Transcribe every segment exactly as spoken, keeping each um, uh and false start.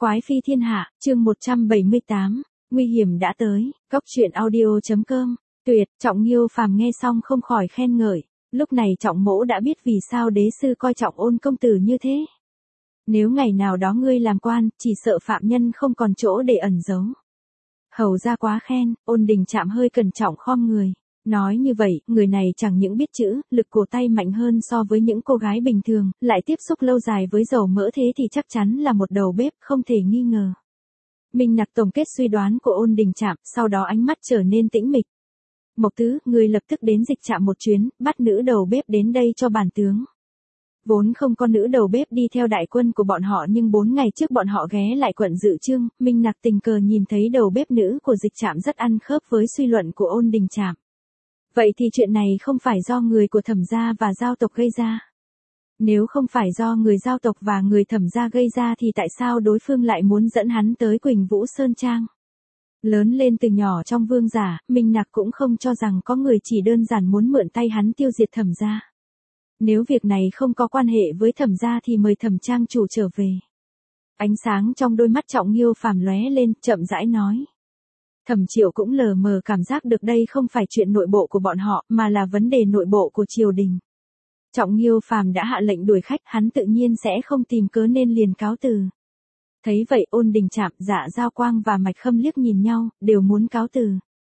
Quái phi thiên hạ, chương một trăm bảy mươi tám, nguy hiểm đã tới, góc truyện audio.com, tuyệt, Trọng Nghiêu Phàm nghe xong không khỏi khen ngợi, lúc này Trọng Mỗ đã biết vì sao đế sư coi trọng Ôn công tử như thế. Nếu ngày nào đó ngươi làm quan, chỉ sợ phạm nhân không còn chỗ để ẩn giấu. Hầu ra quá khen, Ôn Đình Trạm hơi cẩn trọng khom người. Nói như vậy, người này chẳng những biết chữ, lực cổ tay mạnh hơn so với những cô gái bình thường, lại tiếp xúc lâu dài với dầu mỡ thế thì chắc chắn là một đầu bếp, không thể nghi ngờ. Minh Nặc tổng kết suy đoán của Ôn Đình Trạm, sau đó ánh mắt trở nên tĩnh mịch. Mộc Tứ, người lập tức đến dịch trạm một chuyến, bắt nữ đầu bếp đến đây cho bản tướng. Vốn không có nữ đầu bếp đi theo đại quân của bọn họ nhưng bốn ngày trước bọn họ ghé lại quận Dự Chương, Minh Nặc tình cờ nhìn thấy đầu bếp nữ của dịch trạm rất ăn khớp với suy luận của Ôn Đình Trạm. Vậy thì chuyện này không phải do người của Thẩm gia và giao tộc gây ra. Nếu không phải do người giao tộc và người Thẩm gia gây ra thì tại sao đối phương lại muốn dẫn hắn tới Quỳnh Vũ Sơn Trang? Lớn lên từ nhỏ trong vương giả, Minh Nặc cũng không cho rằng có người chỉ đơn giản muốn mượn tay hắn tiêu diệt Thẩm gia. Nếu việc này không có quan hệ với Thẩm gia thì mời Thẩm trang chủ trở về. Ánh sáng trong đôi mắt Trọng Nghiêu Phàm lóe lên, chậm rãi nói. Thẩm Triệu cũng lờ mờ cảm giác được đây không phải chuyện nội bộ của bọn họ, mà là vấn đề nội bộ của triều đình. Trọng Nghiêu Phàm đã hạ lệnh đuổi khách, hắn tự nhiên sẽ không tìm cớ nên liền cáo từ. Thấy vậy Ôn Đình Trạm, Dạ Giao Quang và Mạch Khâm liếc nhìn nhau, đều muốn cáo từ.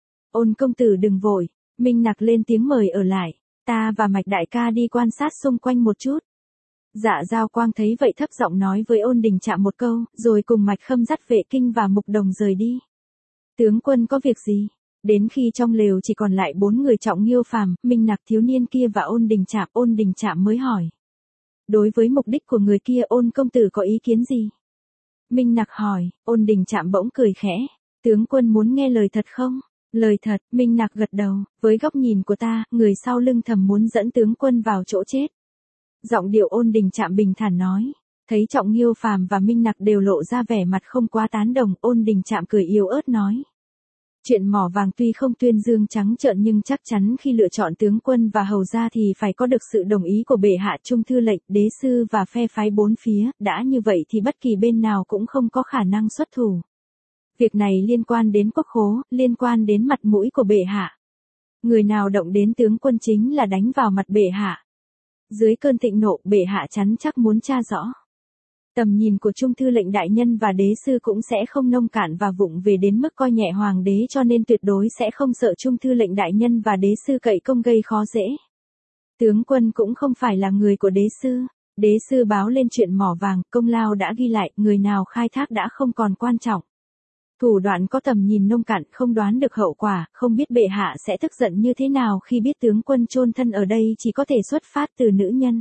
Ôn công tử đừng vội, Minh Nặc lên tiếng mời ở lại, ta và Mạch đại ca đi quan sát xung quanh một chút. Dạ Giao Quang thấy vậy thấp giọng nói với Ôn Đình Trạm một câu, rồi cùng Mạch Khâm dắt Vệ Kinh và Mục Đồng rời đi. Tướng quân có việc gì? Đến khi trong lều chỉ còn lại bốn người Trọng Nghiêu Phàm, Minh Nặc thiếu niên kia và Ôn Đình Trạm, Ôn Đình Trạm mới hỏi. Đối với mục đích của người kia Ôn công tử có ý kiến gì? Minh Nặc hỏi, Ôn Đình Trạm bỗng cười khẽ. Tướng quân muốn nghe lời thật không? Lời thật, Minh Nặc gật đầu, với góc nhìn của ta, người sau lưng Thầm muốn dẫn tướng quân vào chỗ chết. Giọng điệu Ôn Đình Trạm bình thản nói. Thấy Trọng Nghiêu Phàm và Minh Nặc đều lộ ra vẻ mặt không quá tán đồng, Ôn Đình Trạm cười yếu ớt nói. Chuyện mỏ vàng tuy không tuyên dương trắng trợn nhưng chắc chắn khi lựa chọn tướng quân và hầu gia thì phải có được sự đồng ý của bệ hạ trung thư lệnh, đế sư và phe phái bốn phía, đã như vậy thì bất kỳ bên nào cũng không có khả năng xuất thủ. Việc này liên quan đến quốc khố, liên quan đến mặt mũi của bệ hạ. Người nào động đến tướng quân chính là đánh vào mặt bệ hạ. Dưới cơn thịnh nộ, bệ hạ chắn chắc muốn tra rõ. Tầm nhìn của Trung thư lệnh đại nhân và đế sư cũng sẽ không nông cạn và vụng về đến mức coi nhẹ hoàng đế cho nên tuyệt đối sẽ không sợ Trung thư lệnh đại nhân và đế sư cậy công gây khó dễ. Tướng quân cũng không phải là người của đế sư. Đế sư báo lên chuyện mỏ vàng, công lao đã ghi lại, người nào khai thác đã không còn quan trọng. Thủ đoạn có tầm nhìn nông cạn, không đoán được hậu quả, không biết bệ hạ sẽ tức giận như thế nào khi biết tướng quân chôn thân ở đây chỉ có thể xuất phát từ nữ nhân.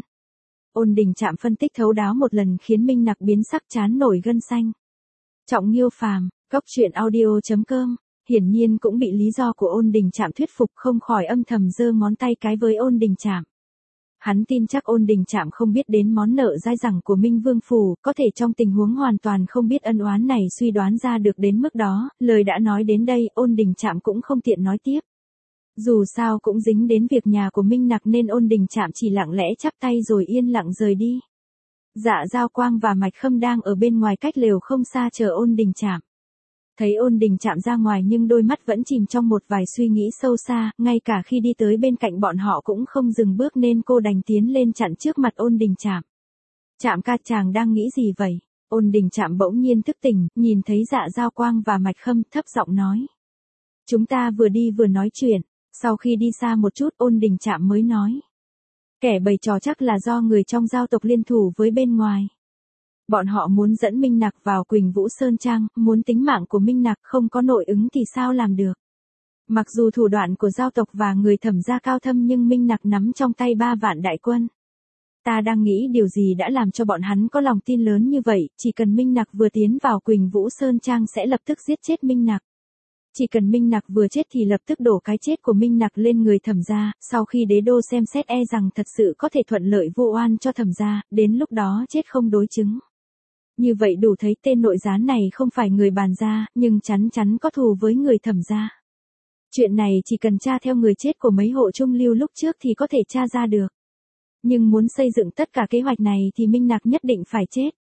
Ôn Đình Trạm phân tích thấu đáo một lần khiến Minh Nặc biến sắc chán nổi gân xanh. Trọng Nghiêu Phàm, góc truyện audio.com, hiển nhiên cũng bị lý do của Ôn Đình Trạm thuyết phục, không khỏi âm thầm giơ ngón tay cái với Ôn Đình Trạm. Hắn tin chắc Ôn Đình Trạm không biết đến món nợ dai dẳng của Minh Vương Phủ, có thể trong tình huống hoàn toàn không biết ân oán này suy đoán ra được đến mức đó, lời đã nói đến đây Ôn Đình Trạm cũng không tiện nói tiếp. Dù sao cũng dính đến việc nhà của Minh Nặc nên Ôn Đình Trạm chỉ lặng lẽ chắp tay rồi yên lặng rời đi. Dạ Giao Quang và Mạch Khâm đang ở bên ngoài cách lều không xa chờ Ôn Đình Trạm. Thấy Ôn Đình Trạm ra ngoài nhưng đôi mắt vẫn chìm trong một vài suy nghĩ sâu xa, ngay cả khi đi tới bên cạnh bọn họ cũng không dừng bước nên cô đành tiến lên chặn trước mặt Ôn Đình Trạm. Trạm ca, chàng đang nghĩ gì vậy? Ôn Đình Trạm bỗng nhiên thức tỉnh, nhìn thấy Dạ Giao Quang và Mạch Khâm, thấp giọng nói. Chúng ta vừa đi vừa nói chuyện. Sau khi đi xa một chút Ôn Đình Trạm mới nói. Kẻ bày trò chắc là do người trong giao tộc liên thủ với bên ngoài. Bọn họ muốn dẫn Minh Nặc vào Quỳnh Vũ Sơn Trang, muốn tính mạng của Minh Nặc, không có nội ứng thì sao làm được. Mặc dù thủ đoạn của giao tộc và người Thẩm gia cao thâm nhưng Minh Nặc nắm trong tay ba vạn đại quân. Ta đang nghĩ điều gì đã làm cho bọn hắn có lòng tin lớn như vậy, chỉ cần Minh Nặc vừa tiến vào Quỳnh Vũ Sơn Trang sẽ lập tức giết chết Minh Nặc. Chỉ cần Minh Nặc vừa chết thì lập tức đổ cái chết của Minh Nặc lên người Thẩm gia, sau khi đế đô xem xét e rằng thật sự có thể thuận lợi vu oan cho Thẩm gia, đến lúc đó chết không đối chứng. Như vậy đủ thấy tên nội gián này không phải người bàn gia, nhưng chắn chắn có thù với người Thẩm gia. Chuyện này chỉ cần tra theo người chết của mấy hộ trung lưu lúc trước thì có thể tra ra được. Nhưng muốn xây dựng tất cả kế hoạch này thì Minh Nặc nhất định phải chết.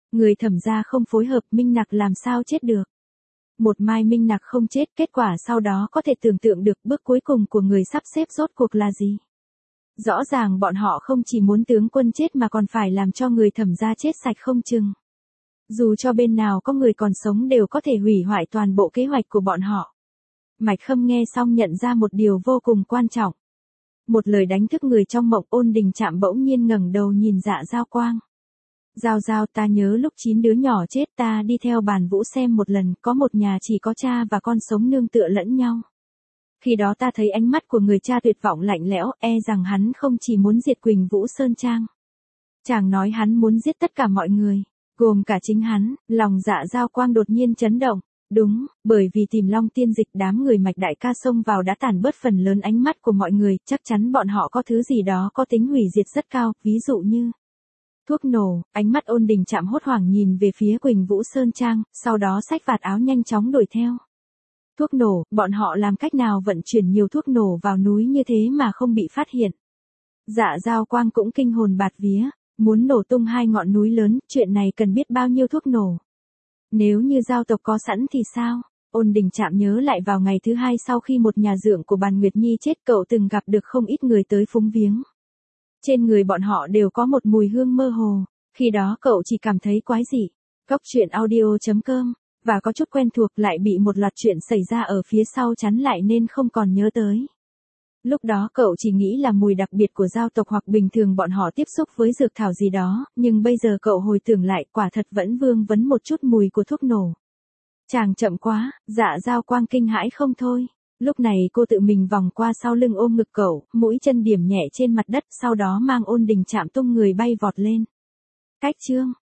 Người Thẩm gia không phối hợp, Minh Nặc làm sao chết được. Một mai Minh Nặc không chết, kết quả sau đó có thể tưởng tượng được bước cuối cùng của người sắp xếp rốt cuộc là gì. Rõ ràng bọn họ không chỉ muốn tướng quân chết mà còn phải làm cho người Thẩm gia chết sạch không chừng. Dù cho bên nào có người còn sống đều có thể hủy hoại toàn bộ kế hoạch của bọn họ. Mạch Khâm nghe xong nhận ra một điều vô cùng quan trọng. Một lời đánh thức người trong mộng. Ôn Đình Trạm bỗng nhiên ngẩng đầu nhìn Dạ Giao Quang. Giao Giao, ta nhớ lúc chín đứa nhỏ chết ta đi theo Bàn Vũ xem một lần, có một nhà chỉ có cha và con sống nương tựa lẫn nhau. Khi đó ta thấy ánh mắt của người cha tuyệt vọng lạnh lẽo, e rằng hắn không chỉ muốn diệt Quỳnh Vũ Sơn Trang. Chàng nói hắn muốn giết tất cả mọi người, gồm cả chính hắn. Lòng Dạ Giao Quang đột nhiên chấn động. Đúng, bởi vì tìm Long Tiên Dịch đám người Mạch đại ca xông vào đã tàn bớt phần lớn ánh mắt của mọi người, chắc chắn bọn họ có thứ gì đó có tính hủy diệt rất cao, ví dụ như thuốc nổ. Ánh mắt Ôn Đình Trạm hốt hoảng nhìn về phía Quỳnh Vũ Sơn Trang, sau đó xách vạt áo nhanh chóng đuổi theo. Thuốc nổ, bọn họ làm cách nào vận chuyển nhiều thuốc nổ vào núi như thế mà không bị phát hiện. Dạ Giao Quang cũng kinh hồn bạt vía, muốn nổ tung hai ngọn núi lớn, chuyện này cần biết bao nhiêu thuốc nổ. Nếu như Giao tộc có sẵn thì sao? Ôn Đình Trạm nhớ lại vào ngày thứ hai sau khi một nhà dượng của Bàn Nguyệt Nhi chết, cậu từng gặp được không ít người tới phúng viếng. Trên người bọn họ đều có một mùi hương mơ hồ, khi đó cậu chỉ cảm thấy quái dị. Góc truyện audio chấm com, và có chút quen thuộc lại bị một loạt chuyện xảy ra ở phía sau chắn lại nên không còn nhớ tới. Lúc đó cậu chỉ nghĩ là mùi đặc biệt của Giao tộc hoặc bình thường bọn họ tiếp xúc với dược thảo gì đó, nhưng bây giờ cậu hồi tưởng lại quả thật vẫn vương vấn một chút mùi của thuốc nổ. Chàng chậm quá, Dạ Giao Quang kinh hãi không thôi. Lúc này cô tự mình vòng qua sau lưng ôm ngực cậu, mũi chân điểm nhẹ trên mặt đất, sau đó mang Ôn Đình Trạm tung người bay vọt lên. Cách chương